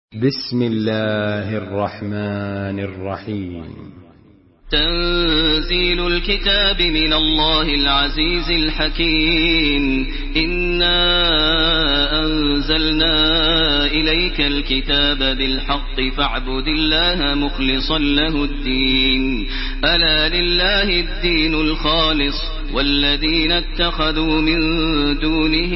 بسم الله الرحمن الرحيم. تنزيل الكتاب من الله العزيز الحكيم. إنا أنزلنا إليك الكتاب بالحق فاعبد الله مخلصا له الدين. ألا لله الدين الخالص والذين اتخذوا من دونه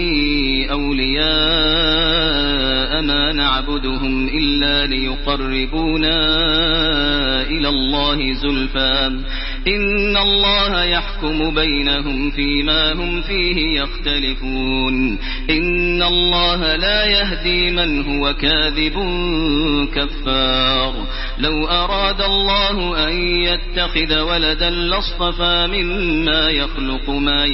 أولياء ما نعبدهم إلا ليقربونا إلى الله زلفى إن الله يحكم بينهم فيما هم فيه يختلفون. إن الله لا يهدي من هو كاذب كفار. لو أراد الله أن يتخذ ولدا لاصطفى مما يخلق ما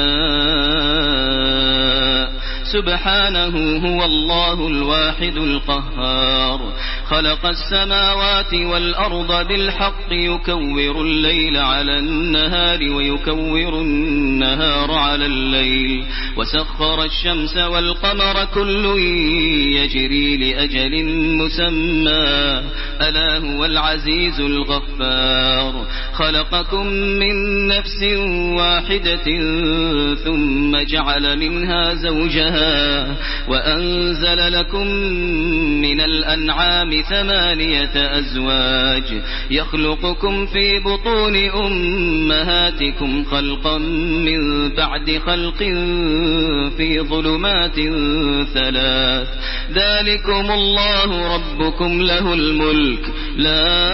يشاء سبحانه هو الله الواحد القهار. خلق السماوات والأرض بالحق يكور الليل على النهار ويكور النهار على الليل وسخر الشمس والقمر كل يجري لأجل مسمى ألا هو العزيز الغفار. خلقكم من نفس واحدة ثم جعل منها زوجها وأنزل لكم من الأنعام 8 أزواج يخلقكم في بطون أمهاتكم خلقا من بعد خلق في ظلمات 3. ذلكم الله ربكم له الملك لا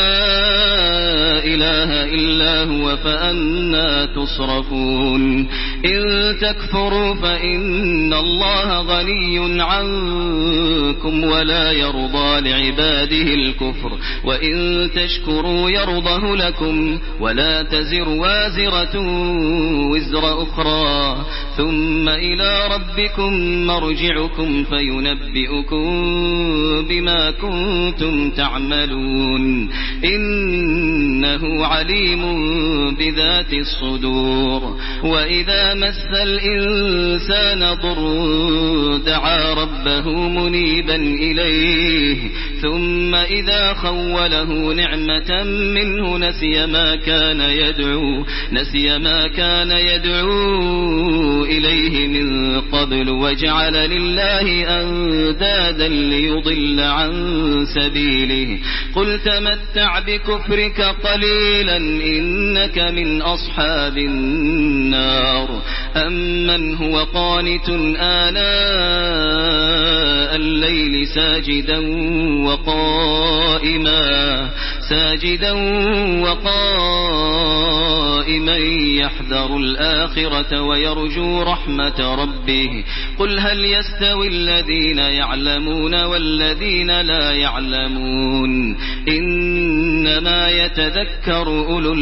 إله إلا هو فأنى تصرفون. إن تكفروا فإن الله غني عنكم ولا يرضى لعباده الكفر وإن تشكروا يرضه لكم ولا تزر وازرة وزر أخرى ثم إلى ربكم مرجعكم فينبئكم بما كنتم تعملون. إنه عليم بذات الصدور. وإذا مس الإنسان ضر دعا ربه منيبا إليه ثم إذا خوله نعمة منه نسي ما كان يدعو إليه من قبل وجعل لله أندادا ليضل عن سبيله. قل تمتع بكفرك قليلا إنك من أصحاب النار. أمن هو قانت آناء الليل ساجدا وقائما يحذر الآخرة ويرجو رحمة ربه. قل هل يستوي الذين يعلمون والذين لا يعلمون إنما يتذكر أولو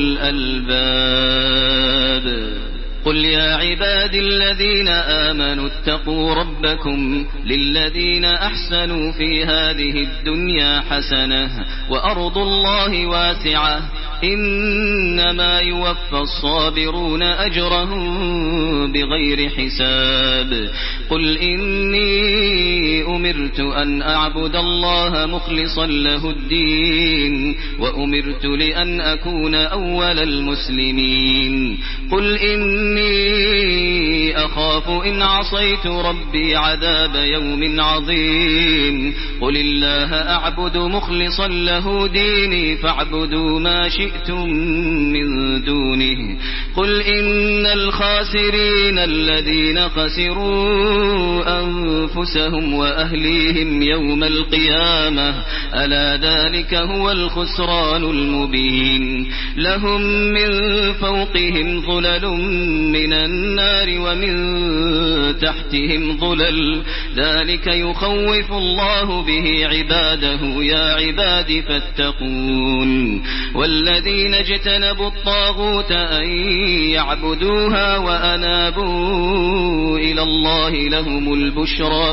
الألباب. قل يا عبادي الذين آمنوا اتقوا ربكم للذين أحسنوا في هذه الدنيا حسنة وأرض الله واسعة إنما يوفى الصابرون أجرهم بغير حساب. قل إني أمرت أن أعبد الله مخلصا له الدين وأمرت لأن أكون أول المسلمين. قل إني أخاف إن عصيت ربي عذاب يوم عظيم. قل الله أعبد مخلصا له ديني فاعبدوا ما شئتم من دونه. قل إن الخاسرين الذين خسروا أنفسهم وأهليهم يوم القيامة ألا ذلك هو الخسران المبين. لهم من فوقهم ظلل من النار ومن تحتهم ظلل ذلك يخوف الله به عباده يا عباد فاتقون. والذين اجتنبوا الطاغوت أن يعبدوها وأنابوا إلى الله لهم البشرى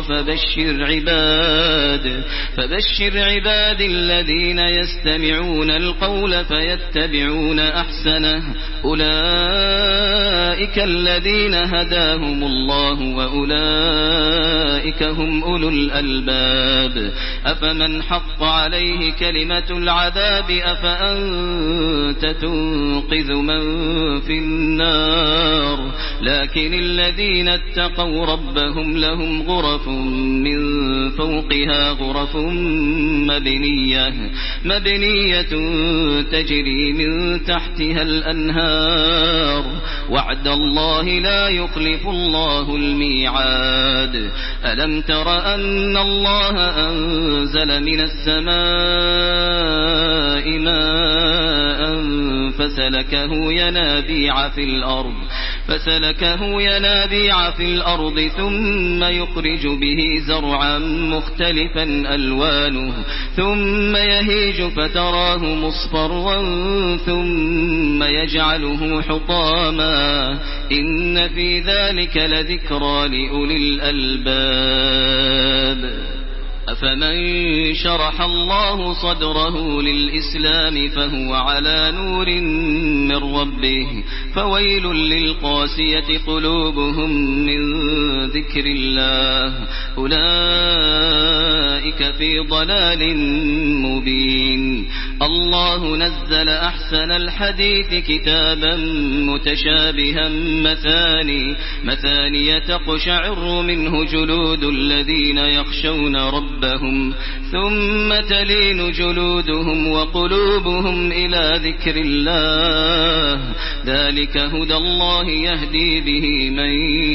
فبشر عباد الذين يستمعون القول فيتبعون أحسنه أولئك الذين هداهم الله وأولئك هم أولو الألباب أفمن حق عليه كلمة العذاب أفأنت تنقذ من في النار لكن الذين اتقوا ربهم لهم غرف من فوقها غرف مبنية تجري من تحتها الأنهار وعد الله لا يخلف الله الميعاد ألم تر أن الله أنزل من السماء ماء فسلكه ينابيع في الأرض ثم يخرج به زرعا مختلفا ألوانه ثم يهيج فتراه مصفرا ثم يجعله حطاما إن في ذلك لذكرى لأولي الألباب أفمن شرح الله صدره للإسلام فهو على نور من ربه فويل للقاسية قلوبهم من ذكر الله أولئك في ضلال مبين الله نزل أحسن الحديث كتابا متشابها مثاني تقشعر منه جلود الذين يخشون ربهم ثم تلين جلودهم وقلوبهم إلى ذكر الله ذلك هدى الله يهدي به من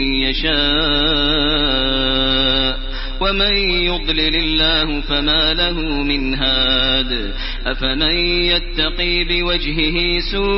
يشاء ومن يضلل الله فما له من هاد أفمن يتقي بوجهه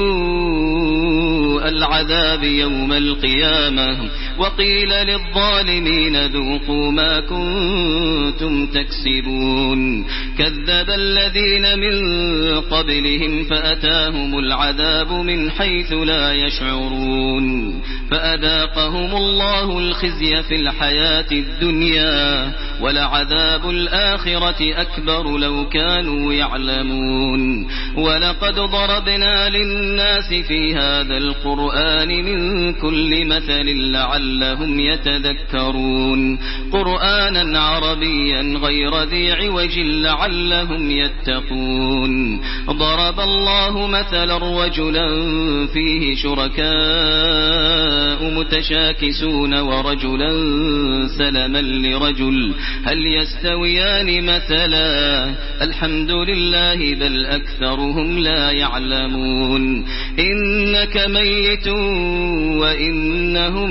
سوء العذاب يوم القيامة وقيل للظالمين ذوقوا ما كنتم تكسبون كذب الذين من قبلهم فأتاهم العذاب من حيث لا يشعرون فأذاقهم الله الخزي في الحياة الدنيا ولعذاب الآخرة أكبر لو كانوا يعلمون ولقد ضربنا للناس في هذا القرآن من كل مثل لعلهم يتذكرون قرآنا عربيا غير ذي عوج لعلهم يتقون ضرب الله مثلا رجلا فيه شركاء متشاكسون ورجلا سلما لرجل هل يستويان مثلا الحمد لله بل أكثرهم لا يعلمون إنك ميت وإنهم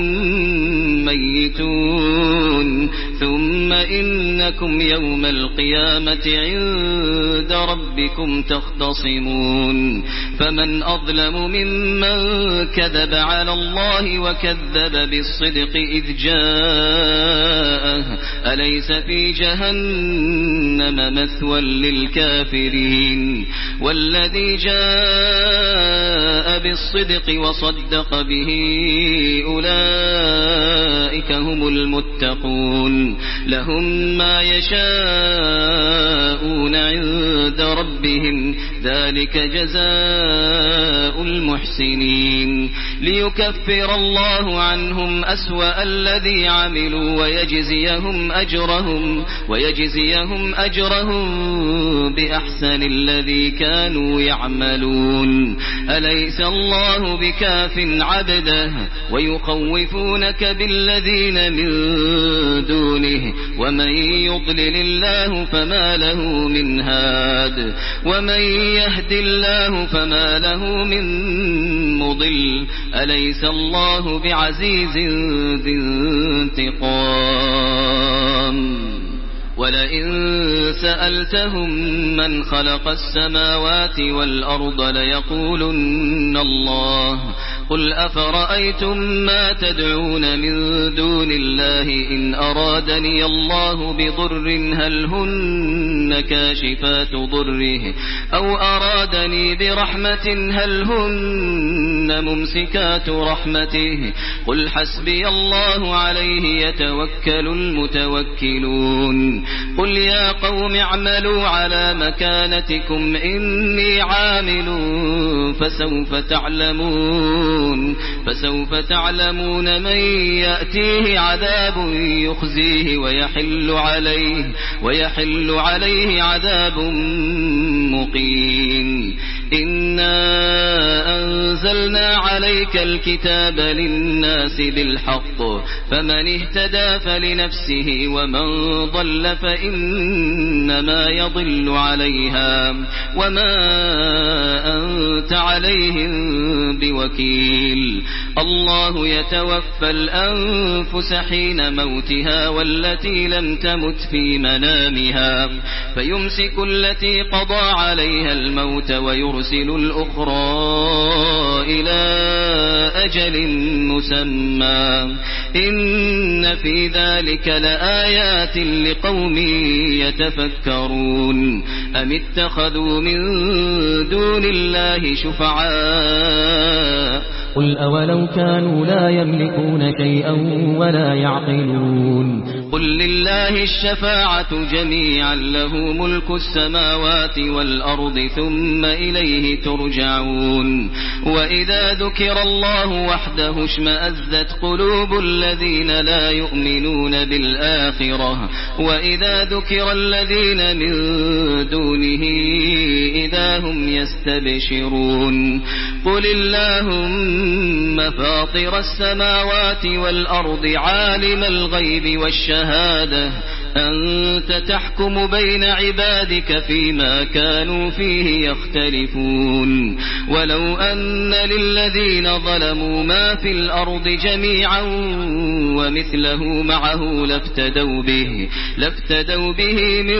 ميتون ثم إنكم يوم القيامة عند ربكم تختصمون فمن أظلم ممن كذب على الله وكذب بالصدق إذ جاءه أليس في جهنم مثوى للكافرين والذي جاء بالصدق وصدق به أولئك هم المتقون لهم ما يشاءون عند ربهم ذلك جزاء المحسنين ليكفر الله عنهم أسوأ الذي عملوا ويجزيهم أجرهم بأحسن الذي كانوا يعملون أليس الله بكاف عبده ويخوفونك بالذين من دونه ومن يضلل الله فما له من هاد ومن يهد الله فما له من مضل أليس الله بعزيز ذي انتقام ولئن سألتهم من خلق السماوات والأرض ليقولن الله قل أفرأيتم ما تدعون من دون الله إن أرادني الله بضر هل هن كاشفات ضره أو أرادني برحمة هل هن ممسكات رحمته قل حسبي الله عليه يتوكل المتوكلون قل يا قوم اعملوا على مكانتكم إني عامل فسوف تعلمون من يأتيه عذاب يخزيه ويحل عليه عذاب مقيم إنا أنزلنا عليك الكتاب للناس بالحق فمن اهتدى فلنفسه ومن ضل فإنما يضل عليها وما أنت عليهم بوكيل الله يتوفى الأنفس حين موتها والتي لم تمت في منامها فيمسك التي قضى عليها الموت ويرسل الأخرى إلى أجل مسمى إن في ذلك لآيات لقوم يتفكرون أم اتخذوا من دون الله شفعاء قل أولو كانوا لا يملكون شيئا ولا يعقلون قل لله الشفاعة جميعا له ملك السماوات والأرض ثم إليه ترجعون وإذا ذكر الله وحده اشمأزت قلوب الذين لا يؤمنون بالآخرة وإذا ذكر الذين من دونه إذا هم يستبشرون قل اللهم فاطر السماوات والأرض عالم الغيب والشهادة أنت تحكم بين عبادك فيما كانوا فيه يختلفون ولو أن للذين ظلموا ما في الأرض جميعا ومثله معه لافتدوا به من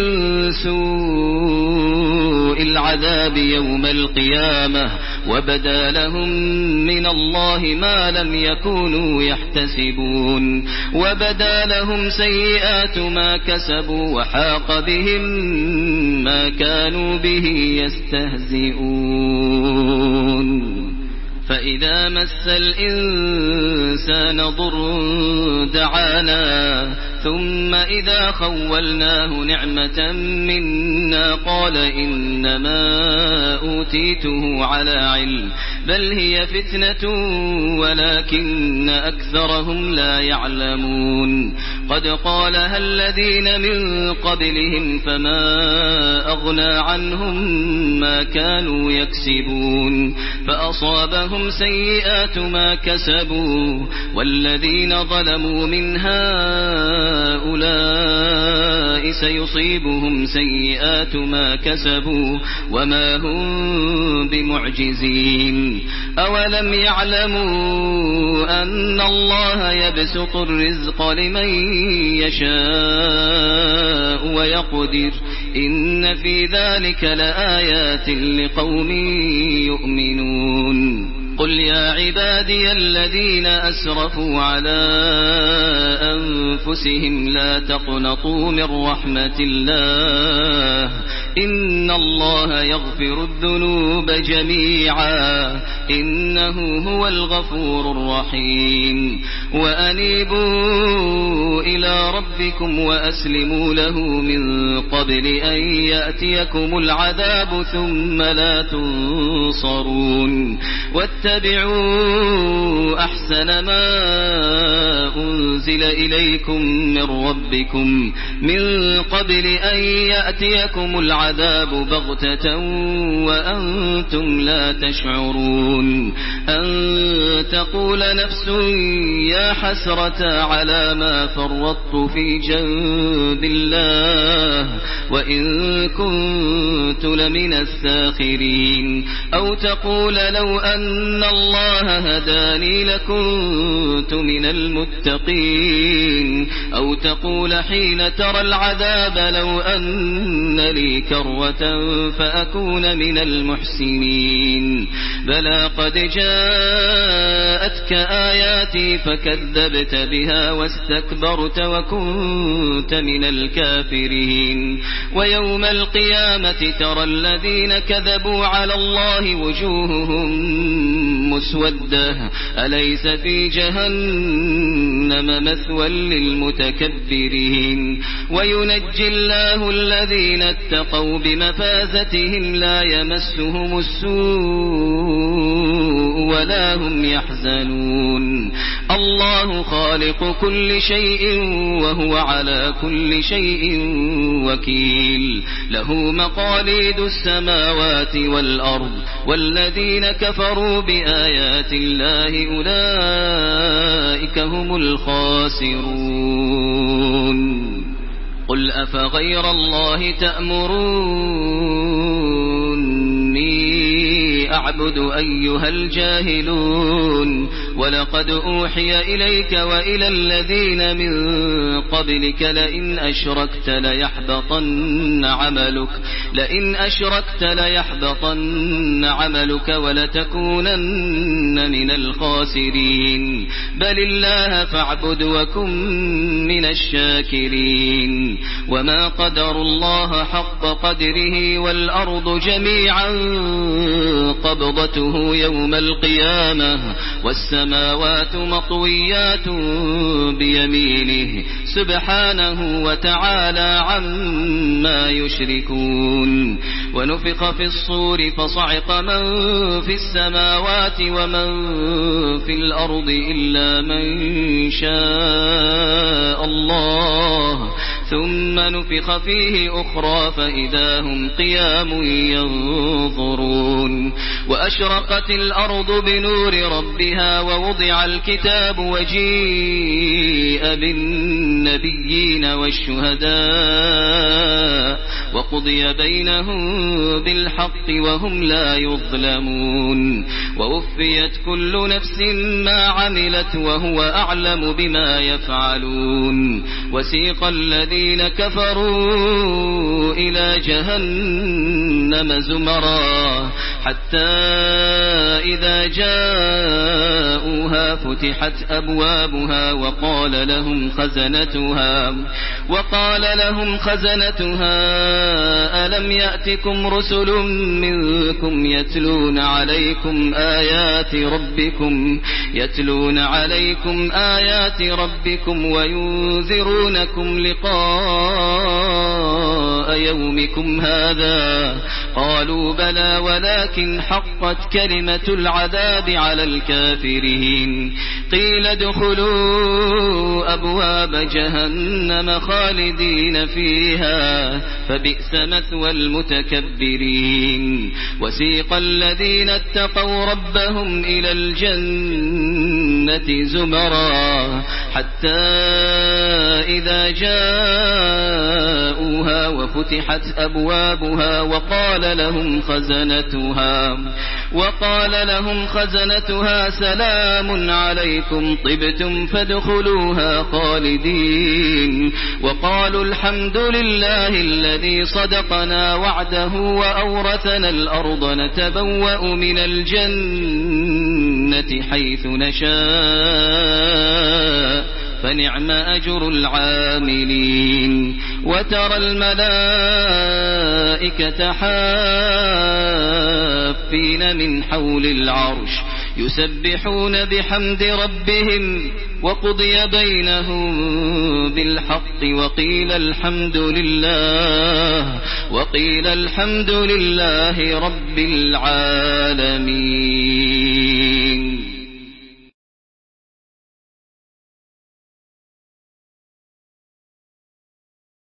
سوء العذاب يوم القيامة وبدا لهم من الله ما لم يكونوا يحتسبون وبدا لهم سيئات ما كسبوا وحاق بهم ما كانوا به يستهزئون فإذا مس الإنسان ضر دعانا ثم إذا خولناه نعمة منا قال إنما أوتيته على علم بل هي فتنة ولكن أكثرهم لا يعلمون قد قالها الذين من قبلهم فما أغنى عنهم ما كانوا يكسبون فأصابهم سيئات ما كسبوا والذين ظلموا من هؤلاء سيصيبهم سيئات ما كسبوا وما هم بمعجزين أولم يعلموا أن الله يبسط الرزق لمن يشاء ويقدر إن في ذلك لآيات لقوم يؤمنون قل يا عبادي الذين أسرفوا على أنفسهم لا تقنطوا من رحمة الله إن الله يغفر الذنوب جميعا إنه هو الغفور الرحيم وأنيبوا إلى ربكم وأسلموا له من قبل أن يأتيكم العذاب ثم لا تنصرون واتبعوا أحسن ما أنزل إليكم من ربكم من قبل أن يأتيكم العذاب بغتة وأنتم لا تشعرون أن تقول نفس يا حسرة على ما فرطت في جنب الله وإن كنت لمن الساخرين أو تقول لو أن الله هداني لكنت من المتقين أو تقول حين ترى العذاب لو أن لي كروة فأكون من المحسنين بلى قد جاءتك آياتي فكذبت بها واستكبرت وكنت من الكافرين ويوم القيامة ترى الذين كذبوا على الله وجوههم مسودة أليس في جهنم مثوى للمتكبرين وينجي الله الذين اتقوا بمفازتهم لا يمسهم السوء ولا هم يحزنون الله خالق كل شيء وهو على كل شيء وكيل له مقاليد السماوات والأرض والذين كفروا بآيات الله أولئك هم الخاسرون قل أفغير الله تأمروني أعبد أيها الجاهلون ولقد أوحي إليك وإلى الذين من قبلك لئن أشركت ليحبطن عملك ولتكونن من الخاسرين بل الله فاعبد وكن من الشاكرين وما قدر الله حق قدره والأرض جميعا قبضته يوم القيامة والسماوات مطويات بيمينه سبحانه وتعالى عما يشركون ونفخ في الصور فصعق من في السماوات ومن في الأرض إلا من شاء الله ثم نفخ فيه أخرى فإذا هم قيام ينظرون وأشرقت الأرض بنور ربها ووضع الكتاب وجيء بالنبيين والشهداء وقضي بينهم بالحق وهم لا يظلمون ووفيت كل نفس ما عملت وهو أعلم بما يفعلون وسيق الذين كفروا إلى جهنم زمرا حتى إذا جاءوها فتحت أبوابها وقال لهم خزنتها ألم يأتكم رسل منكم يتلون عليكم آيات ربكم وينذرونكم لقاء يومكم هذا قالوا بلى ولكن حقت كلمة العذاب على الكافرين قيل ادخلوا أبواب جهنم خالدين فيها فبئس مثوى المتكبرين وسيق الذين اتقوا ربهم إلى الجنة زمرا حتى إذا جاءوها وفتحت أبوابها وقال لهم خزنتها سلام عليكم طبتم فادخلوها خالدين وقالوا الحمد لله الذي صدقنا وعده وأورثنا الأرض نتبوأ من الجنة حيث نشاء فنعم أجر العاملين وترى الملائكة حافين من حول العرش يسبحون بحمد ربهم وقضي بينهم بالحق وقيل الحمد لله رب العالمين.